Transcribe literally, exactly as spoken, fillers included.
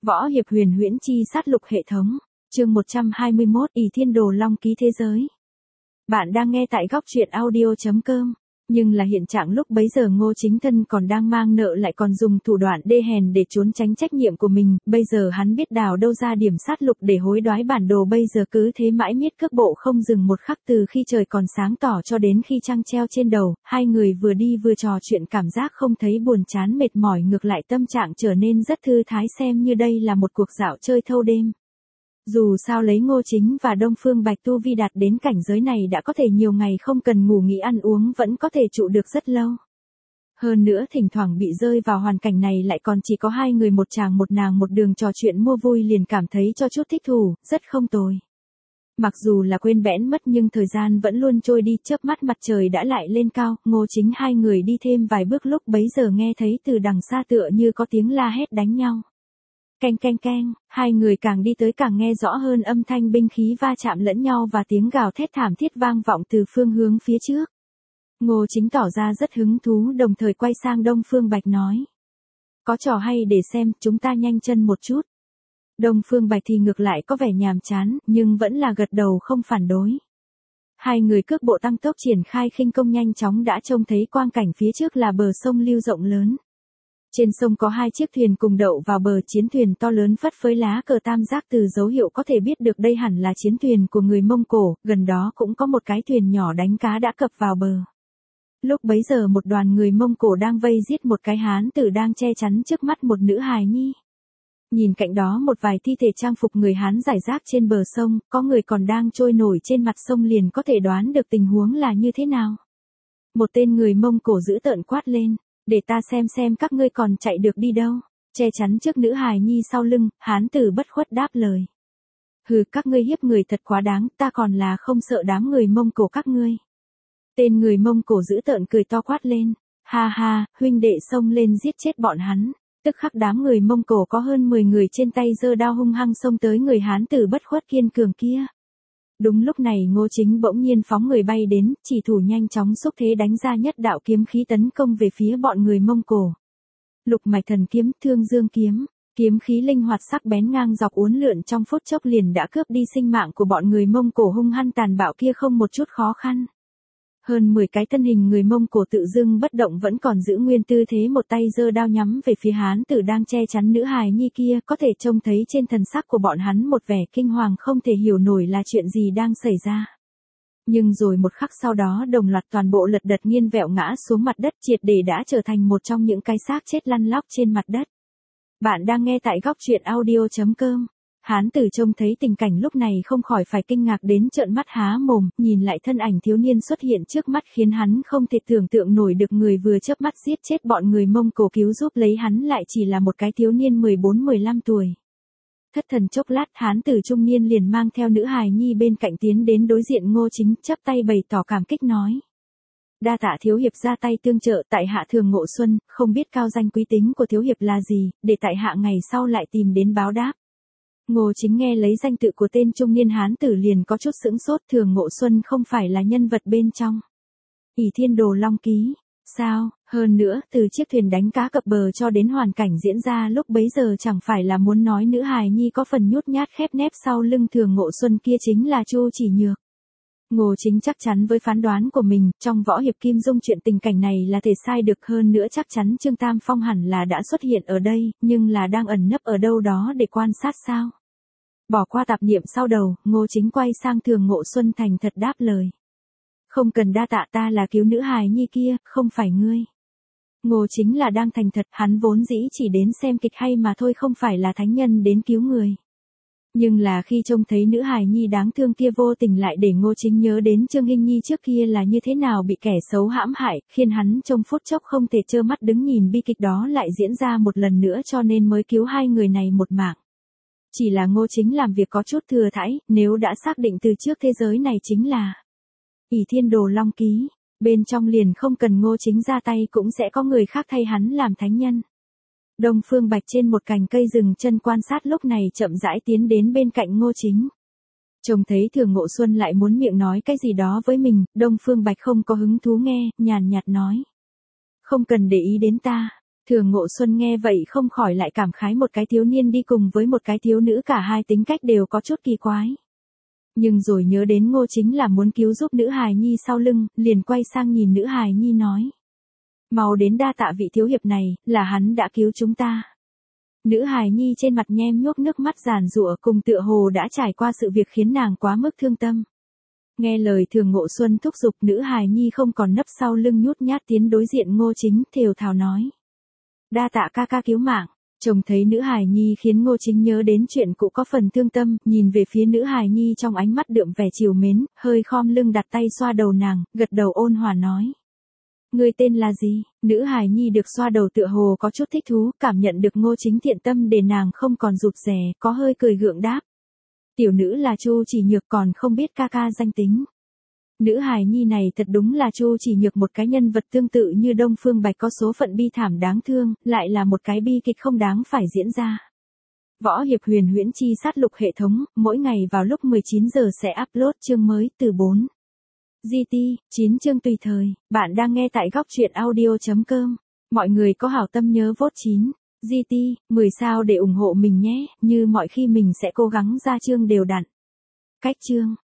Võ hiệp huyền huyễn chi sát lục hệ thống, chương một trăm hai mươi mốt, ỷ thiên đồ long ký thế giới. Bạn đang nghe tại góc truyện audio chấm com. Nhưng là hiện trạng lúc bấy giờ Ngô Chính Thân còn đang mang nợ lại còn dùng thủ đoạn đê hèn để trốn tránh trách nhiệm của mình, bây giờ hắn biết đào đâu ra điểm sát lục để hối đoái bản đồ, bây giờ cứ thế mãi miết cước bộ không dừng một khắc từ khi trời còn sáng tỏ cho đến khi trăng treo trên đầu, hai người vừa đi vừa trò chuyện cảm giác không thấy buồn chán mệt mỏi, ngược lại tâm trạng trở nên rất thư thái, xem như đây là một cuộc dạo chơi thâu đêm. Dù sao lấy Ngô Chính và Đông Phương Bạch tu vi đạt đến cảnh giới này đã có thể nhiều ngày không cần ngủ nghỉ ăn uống vẫn có thể trụ được rất lâu. Hơn nữa thỉnh thoảng bị rơi vào hoàn cảnh này lại còn chỉ có hai người, một chàng một nàng, một đường trò chuyện mua vui liền cảm thấy cho chút thích thú, rất không tồi. Mặc dù là quên bẽn mất nhưng thời gian vẫn luôn trôi đi, chớp mắt mặt trời đã lại lên cao, Ngô Chính hai người đi thêm vài bước lúc bấy giờ nghe thấy từ đằng xa tựa như có tiếng la hét đánh nhau. Keng keng keng, hai người càng đi tới càng nghe rõ hơn âm thanh binh khí va chạm lẫn nhau và tiếng gào thét thảm thiết vang vọng từ phương hướng phía trước. Ngô Chính tỏ ra rất hứng thú, đồng thời quay sang Đông Phương Bạch nói. Có trò hay để xem, chúng ta nhanh chân một chút. Đông Phương Bạch thì ngược lại có vẻ nhàm chán, nhưng vẫn là gật đầu không phản đối. Hai người cước bộ tăng tốc triển khai khinh công, nhanh chóng đã trông thấy quang cảnh phía trước là bờ sông lưu rộng lớn. Trên sông có hai chiếc thuyền cùng đậu vào bờ, chiến thuyền to lớn phất phới lá cờ tam giác, từ dấu hiệu có thể biết được đây hẳn là chiến thuyền của người Mông Cổ, gần đó cũng có một cái thuyền nhỏ đánh cá đã cập vào bờ. Lúc bấy giờ một đoàn người Mông Cổ đang vây giết một cái hán tử đang che chắn trước mắt một nữ hài nhi. Nhìn cạnh đó một vài thi thể trang phục người Hán rải rác trên bờ sông, có người còn đang trôi nổi trên mặt sông, liền có thể đoán được tình huống là như thế nào. Một tên người Mông Cổ dữ tợn quát lên. Để ta xem xem các ngươi còn chạy được đi đâu. Che chắn trước nữ hài nhi sau lưng, hán tử bất khuất đáp lời. Hừ, các ngươi hiếp người thật quá đáng, ta còn là không sợ đám người Mông Cổ các ngươi. Tên người Mông Cổ dữ tợn cười to quát lên. Ha ha, huynh đệ xông lên giết chết bọn hắn. Tức khắc đám người Mông Cổ có hơn mười người trên tay giơ đao hung hăng xông tới người hán tử bất khuất kiên cường kia. Đúng lúc này Ngô Chính bỗng nhiên phóng người bay đến, chỉ thủ nhanh chóng xúc thế đánh ra nhất đạo kiếm khí tấn công về phía bọn người Mông Cổ. Lục mạch thần kiếm, thương dương kiếm, kiếm khí linh hoạt sắc bén ngang dọc uốn lượn trong phút chốc liền đã cướp đi sinh mạng của bọn người Mông Cổ hung hăng tàn bạo kia không một chút khó khăn. Hơn mười cái thân hình người Mông Cổ tự dưng bất động vẫn còn giữ nguyên tư thế, một tay giơ đao nhắm về phía hán tử đang che chắn nữ hài nhi kia, có thể trông thấy trên thần sắc của bọn hắn một vẻ kinh hoàng không thể hiểu nổi là chuyện gì đang xảy ra. Nhưng rồi một khắc sau đó đồng loạt toàn bộ lật đật nghiêng vẹo ngã xuống mặt đất, triệt để đã trở thành một trong những cái xác chết lăn lóc trên mặt đất. Bạn đang nghe tại góc truyện audio chấm com. Hán tử trông thấy tình cảnh lúc này không khỏi phải kinh ngạc đến trợn mắt há mồm, nhìn lại thân ảnh thiếu niên xuất hiện trước mắt khiến hắn không thể tưởng tượng nổi được người vừa chớp mắt giết chết bọn người Mông Cổ cứu giúp lấy hắn lại chỉ là một cái thiếu niên mười bốn mười lăm tuổi. Thất thần chốc lát, hán tử trung niên liền mang theo nữ hài nhi bên cạnh tiến đến đối diện Ngô Chính, chắp tay bày tỏ cảm kích nói. Đa tạ thiếu hiệp ra tay tương trợ, tại hạ Thường Ngộ Xuân, không biết cao danh quý tính của thiếu hiệp là gì, để tại hạ ngày sau lại tìm đến báo đáp. Ngô Chính nghe lấy danh tự của tên trung niên hán tử liền có chút sững sốt, Thường Ngộ Xuân không phải là nhân vật bên trong ỷ thiên đồ long ký, sao? Hơn nữa, từ chiếc thuyền đánh cá cập bờ cho đến hoàn cảnh diễn ra lúc bấy giờ chẳng phải là muốn nói nữ hài nhi có phần nhút nhát khép nép sau lưng Thường Ngộ Xuân kia chính là Chu Chỉ Nhược. Ngô Chính chắc chắn với phán đoán của mình, trong võ hiệp kim dung chuyện tình cảnh này là thể sai được, hơn nữa chắc chắn Trương Tam Phong hẳn là đã xuất hiện ở đây, nhưng là đang ẩn nấp ở đâu đó để quan sát sao? Bỏ qua tạp niệm sau đầu, Ngô Chính quay sang Thường Ngộ Xuân thành thật đáp lời. Không cần đa tạ, ta là cứu nữ hài nhi kia, không phải ngươi. Ngô Chính là đang thành thật, hắn vốn dĩ chỉ đến xem kịch hay mà thôi, không phải là thánh nhân đến cứu người. Nhưng là khi trông thấy nữ hài nhi đáng thương kia vô tình lại để Ngô Chính nhớ đến Trương Hinh Nhi trước kia là như thế nào bị kẻ xấu hãm hại, khiến hắn trong phút chốc không thể trơ mắt đứng nhìn bi kịch đó lại diễn ra một lần nữa, cho nên mới cứu hai người này một mạng. Chỉ là Ngô Chính làm việc có chút thừa thãi, nếu đã xác định từ trước thế giới này chính là ỷ thiên đồ long ký, bên trong liền không cần Ngô Chính ra tay cũng sẽ có người khác thay hắn làm thánh nhân. Đông Phương Bạch trên một cành cây dừng chân quan sát lúc này chậm rãi tiến đến bên cạnh Ngô Chính. Trông thấy Thường Ngộ Xuân lại muốn miệng nói cái gì đó với mình, Đông Phương Bạch không có hứng thú nghe, nhàn nhạt nói. Không cần để ý đến ta, Thường Ngộ Xuân nghe vậy không khỏi lại cảm khái một cái thiếu niên đi cùng với một cái thiếu nữ cả hai tính cách đều có chút kỳ quái. Nhưng rồi nhớ đến Ngô Chính là muốn cứu giúp nữ hài nhi sau lưng, liền quay sang nhìn nữ hài nhi nói. Mau đến đa tạ vị thiếu hiệp này, là hắn đã cứu chúng ta. Nữ hài nhi trên mặt nhem nhuốc nước mắt giàn giụa cùng tựa hồ đã trải qua sự việc khiến nàng quá mức thương tâm. Nghe lời Thường Ngộ Xuân thúc giục, nữ hài nhi không còn nấp sau lưng nhút nhát tiến đối diện Ngô Chính, thều thào nói. Đa tạ ca ca cứu mạng. Chồng thấy nữ hài nhi khiến Ngô Chính nhớ đến chuyện cũ có phần thương tâm, nhìn về phía nữ hài nhi trong ánh mắt đượm vẻ trìu mến, hơi khom lưng đặt tay xoa đầu nàng, gật đầu ôn hòa nói. Người tên là gì? Nữ hài nhi được xoa đầu tựa hồ có chút thích thú, cảm nhận được Ngô Chính thiện tâm để nàng không còn rụt rè, có hơi cười gượng đáp. Tiểu nữ là Chu Chỉ Nhược, còn không biết ca ca danh tính. Nữ hài nhi này thật đúng là Chu Chỉ Nhược, một cái nhân vật tương tự như Đông Phương Bạch, có số phận bi thảm đáng thương, lại là một cái bi kịch không đáng phải diễn ra. Võ Hiệp Huyền Huyễn Chi Sát Lục hệ thống, mỗi ngày vào lúc mười chín giờ sẽ upload chương mới từ bốn. giê tê, chín chương tùy thời. Bạn đang nghe tại góc truyện audio chấm com. Mọi người có hảo tâm nhớ vote chín. giê tê, mười sao để ủng hộ mình nhé, như mọi khi mình sẽ cố gắng ra chương đều đặn. Cách chương.